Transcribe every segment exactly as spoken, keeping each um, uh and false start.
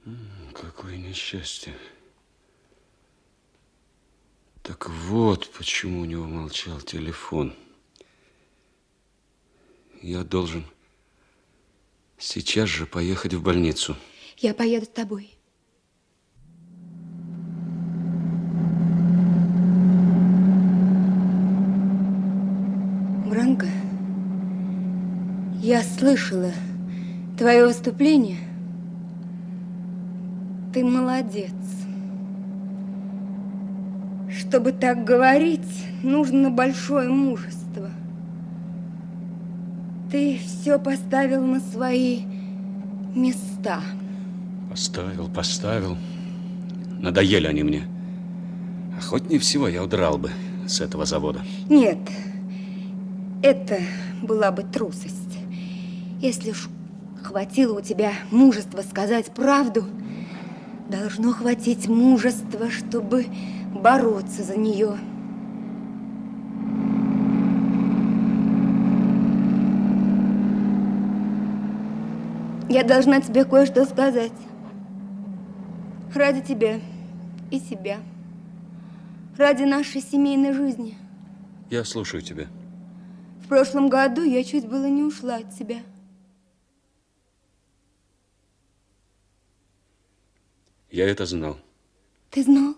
Какое несчастье. Так вот, почему у него молчал телефон. Я должен сейчас же поехать в больницу. Я поеду с тобой. Бранко, я слышала твое выступление. Ты молодец. Чтобы так говорить, нужно большое мужество. Ты все поставил на свои места. Поставил, поставил. Надоели они мне. Охотнее всего я удрал бы с этого завода. Нет, это была бы трусость. Если уж хватило у тебя мужества сказать правду, должно хватить мужества, чтобы бороться за нее. Я должна тебе кое-что сказать. Ради тебя и себя. Ради нашей семейной жизни. Я слушаю тебя. В прошлом году я чуть было не ушла от тебя. Я это знал. Ты знал?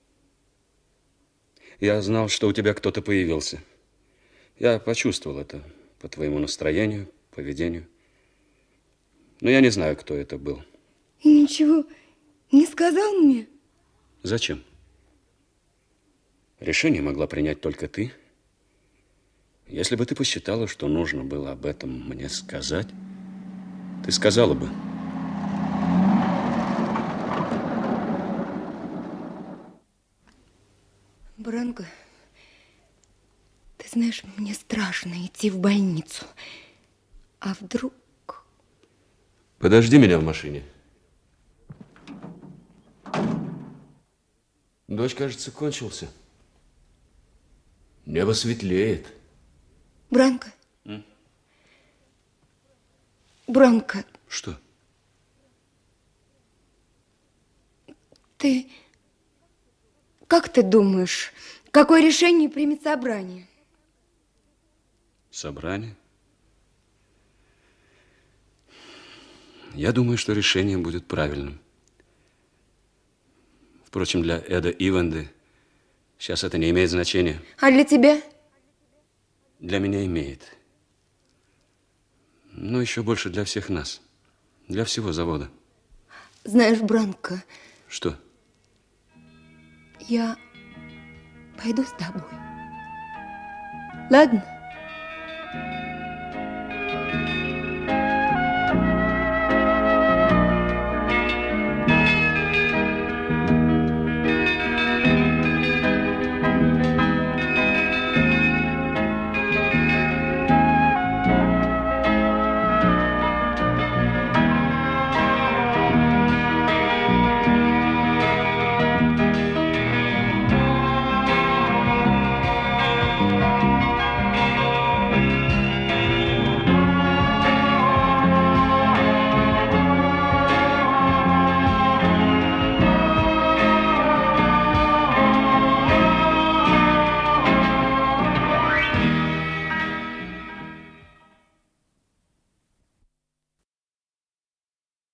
Я знал, что у тебя кто-то появился. Я почувствовал это по твоему настроению, поведению. Но я не знаю, кто это был. И ничего не сказал мне? Зачем? Решение могла принять только ты. Если бы ты посчитала, что нужно было об этом мне сказать, ты сказала бы. Бранко, ты знаешь, мне страшно идти в больницу. А вдруг... Подожди меня в машине. Дождь, кажется, кончился. Небо светлеет. Бранко. М? Бранко. Что? Ты... Как ты думаешь, какое решение примет собрание? Собрание? Я думаю, что решение будет правильным. Впрочем, для Эда Иванды сейчас это не имеет значения. А для тебя? Для меня имеет. Но еще больше для всех нас. Для всего завода. Знаешь, Бранко... Что? Я пойду с тобой. Ладно?